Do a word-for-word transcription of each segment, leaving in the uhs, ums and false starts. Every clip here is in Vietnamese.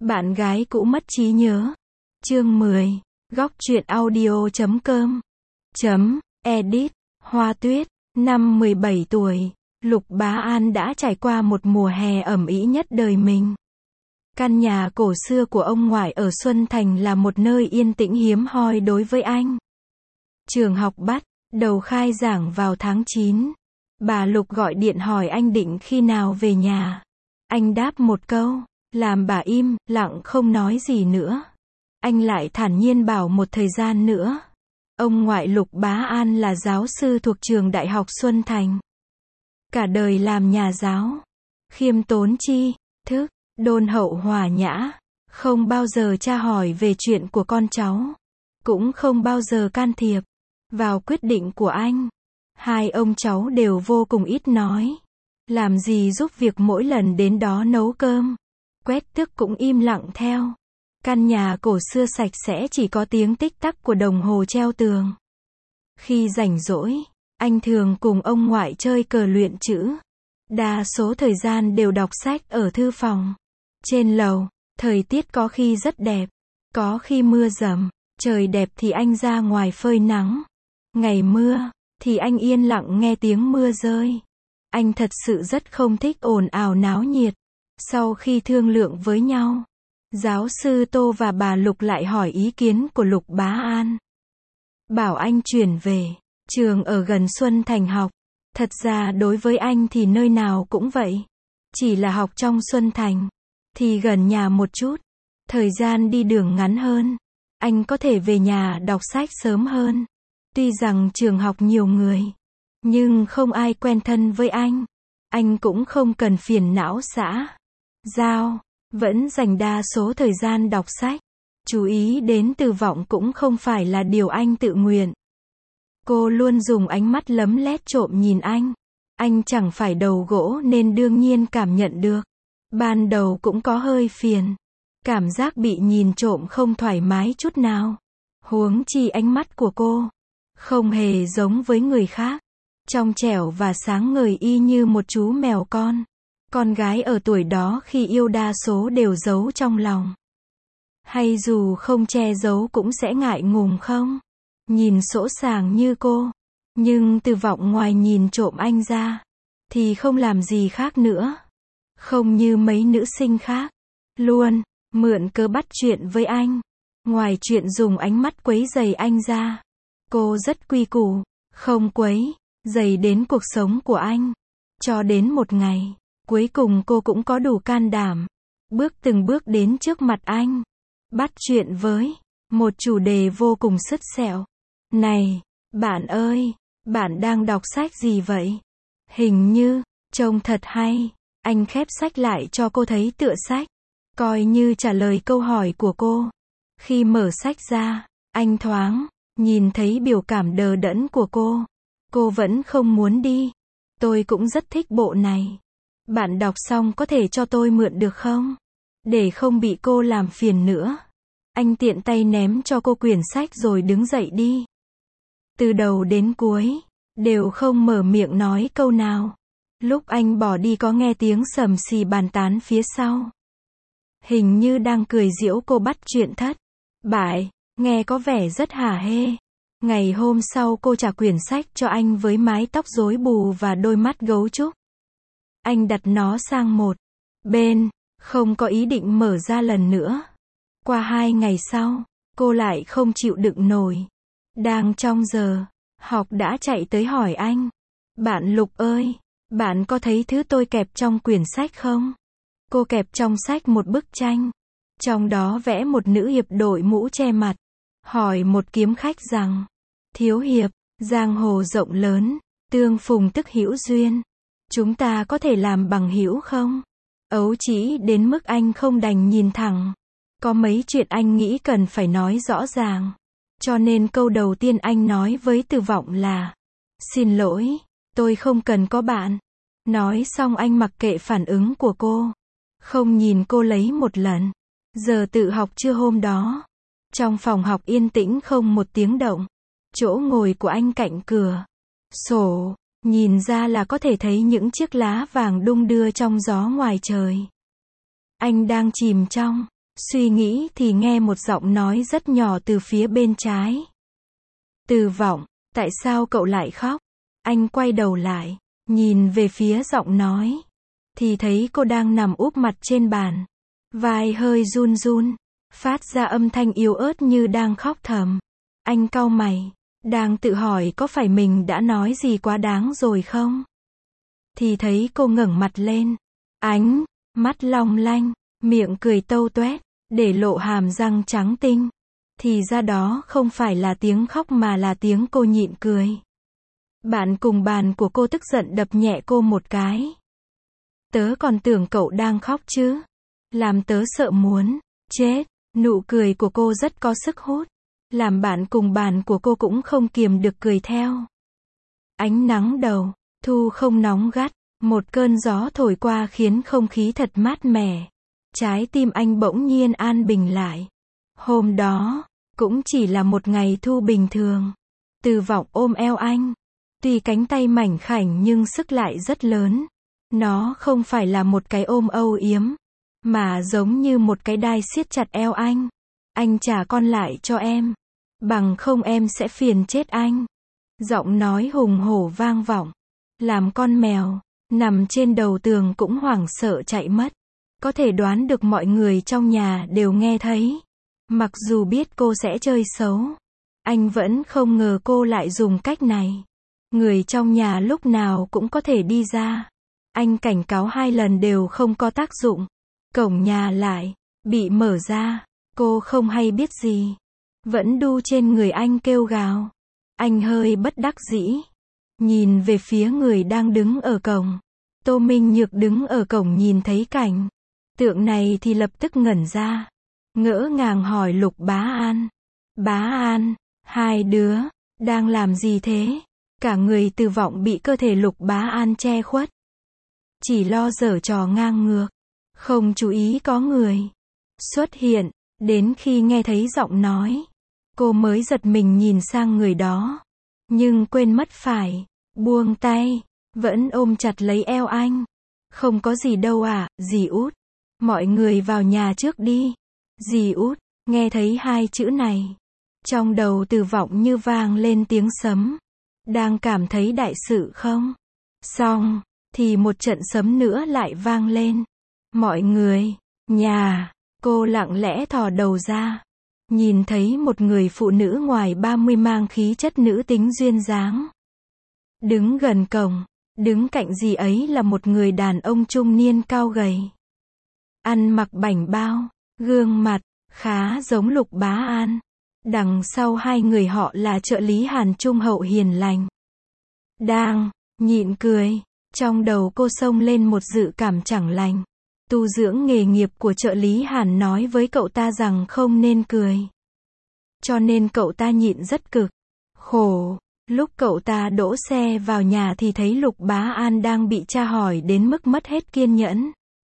Bạn gái cũ mất trí nhớ. Chương mười. Góc truyện audio chấm com. Chấm, edit. Hoa Tuyết, năm mười bảy tuổi, Lục Bá An đã trải qua một mùa hè ẩm ĩ nhất đời mình. Căn nhà cổ xưa của ông ngoại ở Xuân Thành là một nơi yên tĩnh hiếm hoi đối với anh. Trường học bắt đầu khai giảng vào tháng chín. Bà Lục gọi điện hỏi anh định khi nào về nhà. Anh đáp một câu, làm bà im lặng không nói gì nữa. Anh lại thản nhiên bảo một thời gian nữa. Ông ngoại Lục Bá An là giáo sư thuộc trường Đại học Xuân Thành. Cả đời làm nhà giáo. Khiêm tốn tri thức, đôn hậu hòa nhã. Không bao giờ tra hỏi về chuyện của con cháu. Cũng không bao giờ can thiệp vào quyết định của anh. Hai ông cháu đều vô cùng ít nói. Làm gì giúp việc mỗi lần đến đó nấu cơm. Quét tước cũng im lặng theo. Căn nhà cổ xưa sạch sẽ chỉ có tiếng tích tắc của đồng hồ treo tường. Khi rảnh rỗi, anh thường cùng ông ngoại chơi cờ luyện chữ. Đa số thời gian đều đọc sách ở thư phòng. Trên lầu, thời tiết có khi rất đẹp, có khi mưa rầm. Trời đẹp thì anh ra ngoài phơi nắng. Ngày mưa, thì anh yên lặng nghe tiếng mưa rơi. Anh thật sự rất không thích ồn ào náo nhiệt. Sau khi thương lượng với nhau, giáo sư Tô và bà Lục lại hỏi ý kiến của Lục Bá An. Bảo anh chuyển về trường ở gần Xuân Thành học. Thật ra đối với anh thì nơi nào cũng vậy. Chỉ là học trong Xuân Thành thì gần nhà một chút. Thời gian đi đường ngắn hơn. Anh có thể về nhà đọc sách sớm hơn. Tuy rằng trường học nhiều người, nhưng không ai quen thân với anh. Anh cũng không cần phiền não xã giao, vẫn dành đa số thời gian đọc sách. Chú ý đến từ vọng cũng không phải là điều anh tự nguyện. Cô luôn dùng ánh mắt lấm lét trộm nhìn anh. Anh chẳng phải đầu gỗ nên đương nhiên cảm nhận được. Ban đầu cũng có hơi phiền. Cảm giác bị nhìn trộm không thoải mái chút nào. Huống chi ánh mắt của cô không hề giống với người khác. Trong trẻo và sáng ngời y như một chú mèo con. Con gái ở tuổi đó khi yêu đa số đều giấu trong lòng. Hay dù không che giấu cũng sẽ ngại ngùng không? Nhìn sỗ sàng như cô. Nhưng từ vọng ngoài nhìn trộm anh ra, thì không làm gì khác nữa. Không như mấy nữ sinh khác. Luôn mượn cớ bắt chuyện với anh. Ngoài chuyện dùng ánh mắt quấy rầy anh ra, cô rất quy củ, không quấy rầy đến cuộc sống của anh. Cho đến một ngày, cuối cùng cô cũng có đủ can đảm, bước từng bước đến trước mặt anh. Bắt chuyện với một chủ đề vô cùng sứt sẹo. Này, bạn ơi, bạn đang đọc sách gì vậy? Hình như, trông thật hay. Anh khép sách lại cho cô thấy tựa sách, coi như trả lời câu hỏi của cô. Khi mở sách ra, anh thoáng nhìn thấy biểu cảm đờ đẫn của cô. Cô vẫn không muốn đi. Tôi cũng rất thích bộ này. Bạn đọc xong có thể cho tôi mượn được không? Để không bị cô làm phiền nữa. Anh tiện tay ném cho cô quyển sách rồi đứng dậy đi. Từ đầu đến cuối, đều không mở miệng nói câu nào. Lúc anh bỏ đi có nghe tiếng sầm xì bàn tán phía sau. Hình như đang cười giễu cô bắt chuyện thất bại, nghe có vẻ rất hả hê. Ngày hôm sau cô trả quyển sách cho anh với mái tóc rối bù và đôi mắt gấu trúc. Anh đặt nó sang một bên, không có ý định mở ra lần nữa. Qua hai ngày sau, cô lại không chịu đựng nổi. Đang trong giờ học đã chạy tới hỏi anh. Bạn Lục ơi, bạn có thấy thứ tôi kẹp trong quyển sách không? Cô kẹp trong sách một bức tranh. Trong đó vẽ một nữ hiệp đội mũ che mặt. Hỏi một kiếm khách rằng, thiếu hiệp, giang hồ rộng lớn, tương phùng tức hữu duyên. Chúng ta có thể làm bằng hữu không? Ấu trĩ đến mức anh không đành nhìn thẳng. Có mấy chuyện anh nghĩ cần phải nói rõ ràng. Cho nên câu đầu tiên anh nói với Từ Vọng là, xin lỗi, tôi không cần có bạn. Nói xong anh mặc kệ phản ứng của cô. Không nhìn cô lấy một lần. Giờ tự học trưa hôm đó. Trong phòng học yên tĩnh không một tiếng động. Chỗ ngồi của anh cạnh cửa sổ, nhìn ra là có thể thấy những chiếc lá vàng đung đưa trong gió ngoài trời. Anh đang chìm trong Suy nghĩ thì nghe một giọng nói rất nhỏ từ phía bên trái. Từ Vọng, tại sao cậu lại khóc? Anh quay đầu lại, nhìn về phía giọng nói. Thì thấy cô đang nằm úp mặt trên bàn. Vai hơi run run, phát ra âm thanh yếu ớt như đang khóc thầm. Anh cau mày, đang tự hỏi có phải mình đã nói gì quá đáng rồi không? Thì thấy cô ngẩng mặt lên. Ánh mắt long lanh, miệng cười tâu toét, để lộ hàm răng trắng tinh. Thì ra đó không phải là tiếng khóc mà là tiếng cô nhịn cười. Bạn cùng bàn của cô tức giận đập nhẹ cô một cái. Tớ còn tưởng cậu đang khóc chứ. Làm tớ sợ muốn chết. Nụ cười của cô rất có sức hút. Làm bạn cùng bàn của cô cũng không kiềm được cười theo. Ánh nắng đầu thu không nóng gắt. Một cơn gió thổi qua khiến không khí thật mát mẻ. Trái tim anh bỗng nhiên an bình lại. Hôm đó, cũng chỉ là một ngày thu bình thường. Từ Vọng ôm eo anh. Tuy cánh tay mảnh khảnh nhưng sức lại rất lớn. Nó không phải là một cái ôm âu yếm, mà giống như một cái đai siết chặt eo anh. Anh trả con lại cho em. Bằng không em sẽ phiền chết anh. Giọng nói hùng hổ vang vọng. Làm con mèo nằm trên đầu tường cũng hoảng sợ chạy mất. Có thể đoán được mọi người trong nhà đều nghe thấy. Mặc dù biết cô sẽ chơi xấu, anh vẫn không ngờ cô lại dùng cách này. Người trong nhà lúc nào cũng có thể đi ra. Anh cảnh cáo hai lần đều không có tác dụng. Cổng nhà lại bị mở ra. Cô không hay biết gì, vẫn đu trên người anh kêu gào. Anh hơi bất đắc dĩ, nhìn về phía người đang đứng ở cổng. Tô Minh Nhược đứng ở cổng nhìn thấy cảnh tượng này thì lập tức ngẩn ra. Ngỡ ngàng hỏi Lục Bá An. Bá An, hai đứa đang làm gì thế? Cả người Từ Vọng bị cơ thể Lục Bá An che khuất. Chỉ lo giở trò ngang ngược, không chú ý có người xuất hiện. Đến khi nghe thấy giọng nói, cô mới giật mình nhìn sang người đó. Nhưng quên mất phải buông tay, vẫn ôm chặt lấy eo anh. Không có gì đâu à, dì Út. Mọi người vào nhà trước đi. Dì Út, nghe thấy hai chữ này. Trong đầu Từ Vọng như vang lên tiếng sấm. Đang cảm thấy đại sự không? Xong, thì một trận sấm nữa lại vang lên. Mọi người, nhà, cô lặng lẽ thò đầu ra. Nhìn thấy một người phụ nữ ngoài ba mươi mang khí chất nữ tính duyên dáng. Đứng gần cổng, đứng cạnh dì ấy là một người đàn ông trung niên cao gầy. Ăn mặc bảnh bao, gương mặt khá giống Lục Bá An. Đằng sau hai người họ là trợ lý Hàn trung hậu hiền lành. Đang nhịn cười, trong đầu cô xông lên một dự cảm chẳng lành. Tu dưỡng nghề nghiệp của trợ lý Hàn nói với cậu ta rằng không nên cười. Cho nên cậu ta nhịn rất cực khổ. Lúc cậu ta đỗ xe vào nhà thì thấy Lục Bá An đang bị tra hỏi đến mức mất hết kiên nhẫn.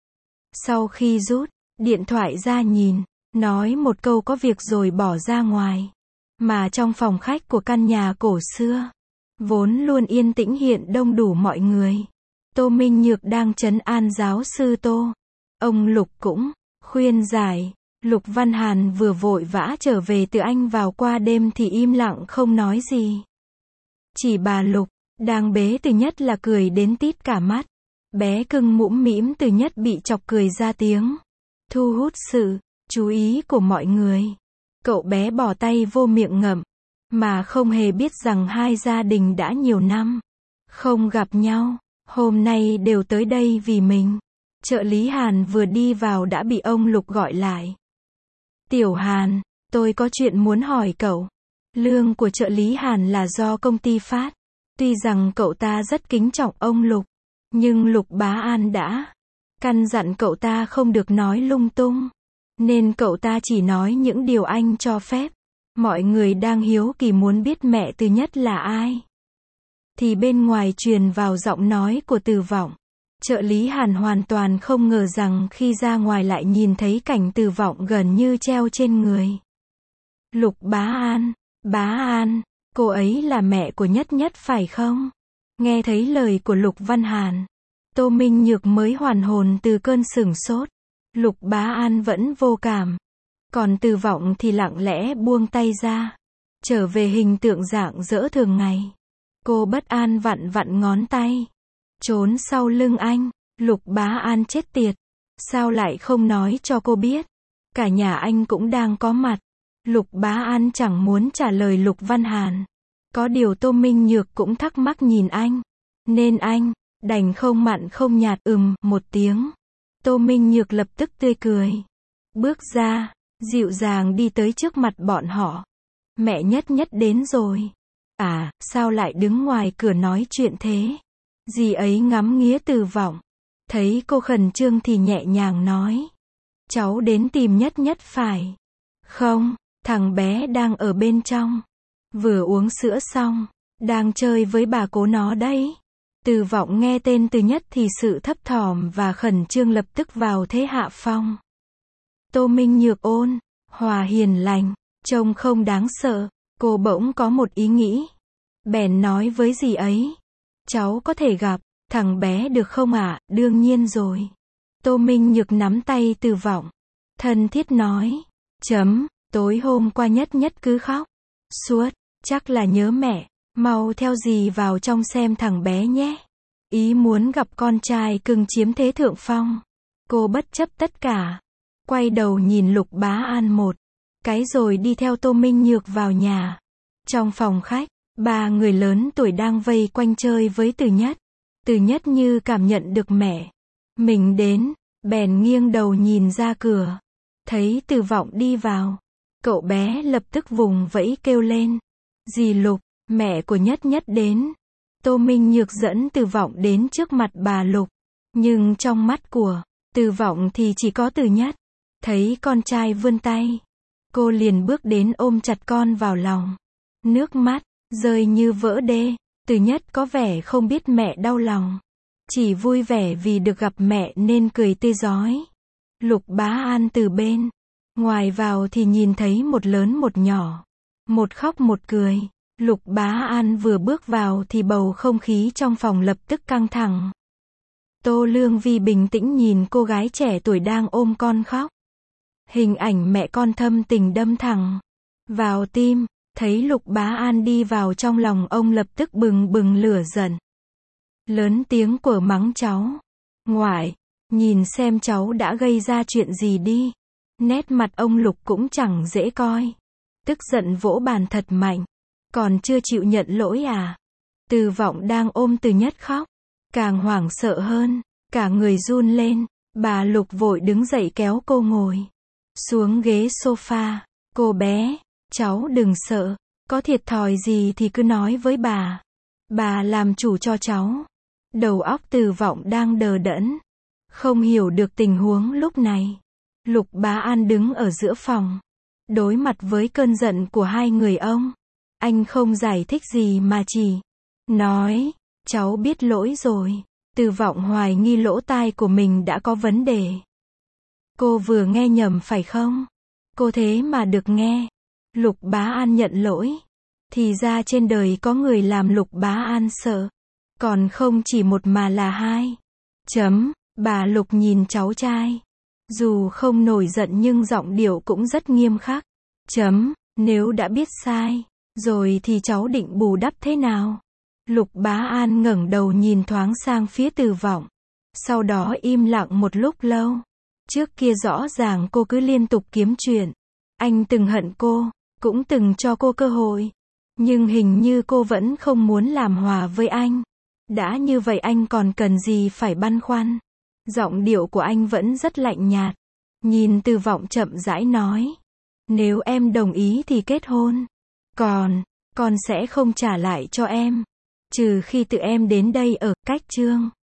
Sau khi rút điện thoại ra nhìn, nói một câu có việc rồi bỏ ra ngoài. Mà trong phòng khách của căn nhà cổ xưa, vốn luôn yên tĩnh hiện đông đủ mọi người. Tô Minh Nhược đang trấn an giáo sư Tô. Ông Lục cũng khuyên giải. Lục Văn Hàn vừa vội vã trở về từ Anh vào qua đêm thì im lặng không nói gì. Chỉ bà Lục, đang bế Từ Nhất là cười đến tít cả mắt. Bé cưng mũm mĩm Từ Nhất bị chọc cười ra tiếng. Thu hút sự chú ý của mọi người. Cậu bé bỏ tay vô miệng ngậm, mà không hề biết rằng hai gia đình đã nhiều năm không gặp nhau, hôm nay đều tới đây vì mình. Trợ lý Hàn vừa đi vào đã bị ông Lục gọi lại. Tiểu Hàn, tôi có chuyện muốn hỏi cậu. Lương của trợ lý Hàn là do công ty phát. Tuy rằng cậu ta rất kính trọng ông Lục, nhưng Lục Bá An đã căn dặn cậu ta không được nói lung tung. Nên cậu ta chỉ nói những điều anh cho phép. Mọi người đang hiếu kỳ muốn biết mẹ Từ Nhất là ai. Thì bên ngoài truyền vào giọng nói của Từ Vọng. Trợ lý Hàn hoàn toàn không ngờ rằng khi ra ngoài lại nhìn thấy cảnh Từ Vọng gần như treo trên người. Lục Bá An, Bá An, cô ấy là mẹ của Nhất Nhất phải không? Nghe thấy lời của Lục Văn Hàn, Tô Minh Nhược mới hoàn hồn từ cơn sửng sốt. Lục Bá An vẫn vô cảm. Còn Từ Vọng thì lặng lẽ buông tay ra. Trở về hình tượng rạng rỡ thường ngày. Cô bất an vặn vặn ngón tay. Trốn sau lưng anh. Lục Bá An chết tiệt. Sao lại không nói cho cô biết? Cả nhà anh cũng đang có mặt. Lục Bá An chẳng muốn trả lời Lục Văn Hàn. Có điều Tô Minh Nhược cũng thắc mắc nhìn anh. Nên anh, đành không mặn không nhạt ừm một tiếng. Tô Minh Nhược lập tức tươi cười. Bước ra, dịu dàng đi tới trước mặt bọn họ. Mẹ Nhất Nhất đến rồi. À, sao lại đứng ngoài cửa nói chuyện thế? Dì ấy ngắm nghía Từ Vọng. Thấy cô khẩn trương thì nhẹ nhàng nói. Cháu đến tìm Nhất Nhất phải. Không, thằng bé đang ở bên trong. Vừa uống sữa xong. Đang chơi với bà cố nó đấy. Từ Vọng nghe tên Từ Nhất thì sự thấp thỏm và khẩn trương lập tức vào thế hạ phong. Tô Minh Nhược ôn, hòa hiền lành, trông không đáng sợ. Cô bỗng có một ý nghĩ. Bèn nói với dì ấy. Cháu có thể gặp thằng bé được không ạ? À? Đương nhiên rồi. Tô Minh Nhược nắm tay Từ Vọng. Thân thiết nói. Chấm, tối hôm qua Nhất Nhất cứ khóc suốt, chắc là nhớ mẹ. Mau theo dì vào trong xem thằng bé nhé. Ý muốn gặp con trai cưng chiếm thế thượng phong. Cô bất chấp tất cả. Quay đầu nhìn Lục Bá An một cái rồi đi theo Tô Minh Nhược vào nhà. Trong phòng khách, ba người lớn tuổi đang vây quanh chơi với Từ Nhất. Từ Nhất như cảm nhận được mẹ mình đến, bèn nghiêng đầu nhìn ra cửa. Thấy Từ Vọng đi vào. Cậu bé lập tức vùng vẫy kêu lên. Dì Lục, mẹ của Nhất Nhất đến. Tô Minh Nhược dẫn Từ Vọng đến trước mặt bà Lục. Nhưng trong mắt của Từ Vọng thì chỉ có Từ Nhất. Thấy con trai vươn tay. Cô liền bước đến ôm chặt con vào lòng. Nước mắt rơi như vỡ đê. Từ Nhất có vẻ không biết mẹ đau lòng. Chỉ vui vẻ vì được gặp mẹ nên cười tươi rói. Lục Bá An từ bên ngoài vào thì nhìn thấy một lớn một nhỏ. Một khóc một cười. Lục Bá An vừa bước vào thì bầu không khí trong phòng lập tức căng thẳng. Tô Lương Vi bình tĩnh nhìn cô gái trẻ tuổi đang ôm con khóc. Hình ảnh mẹ con thâm tình đâm thẳng vào tim. Thấy Lục Bá An đi vào trong lòng ông lập tức bừng bừng lửa giận. Lớn tiếng quở mắng cháu. Ngoại, nhìn xem cháu đã gây ra chuyện gì đi. Nét mặt ông Lục cũng chẳng dễ coi. Tức giận vỗ bàn thật mạnh. Còn chưa chịu nhận lỗi à? Từ Vọng đang ôm Từ Nhất khóc. Càng hoảng sợ hơn. Cả người run lên. Bà Lục vội đứng dậy kéo cô ngồi xuống ghế sofa. Cô bé, cháu đừng sợ. Có thiệt thòi gì thì cứ nói với bà. Bà làm chủ cho cháu. Đầu óc Từ Vọng đang đờ đẫn. Không hiểu được tình huống lúc này. Lục Bá An đứng ở giữa phòng. Đối mặt với cơn giận của hai người ông. Anh không giải thích gì mà chỉ nói. Cháu biết lỗi rồi. Từ Vọng hoài nghi lỗ tai của mình đã có vấn đề. Cô vừa nghe nhầm phải không? Cô thế mà được nghe. Lục Bá An nhận lỗi. Thì ra trên đời có người làm Lục Bá An sợ. Còn không chỉ một mà là hai. Chấm, bà Lục nhìn cháu trai. Dù không nổi giận nhưng giọng điệu cũng rất nghiêm khắc. Chấm, nếu đã biết sai rồi thì cháu định bù đắp thế nào? Lục Bá An ngẩng đầu nhìn thoáng sang phía Từ Vọng. Sau đó im lặng một lúc lâu. Trước kia rõ ràng cô cứ liên tục kiếm chuyện. Anh từng hận cô, cũng từng cho cô cơ hội. Nhưng hình như cô vẫn không muốn làm hòa với anh. Đã như vậy anh còn cần gì phải băn khoăn? Giọng điệu của anh vẫn rất lạnh nhạt. Nhìn Từ Vọng chậm rãi nói. Nếu em đồng ý thì kết hôn. Còn, con sẽ không trả lại cho em. Trừ khi tự em đến đây ở, cách Trương.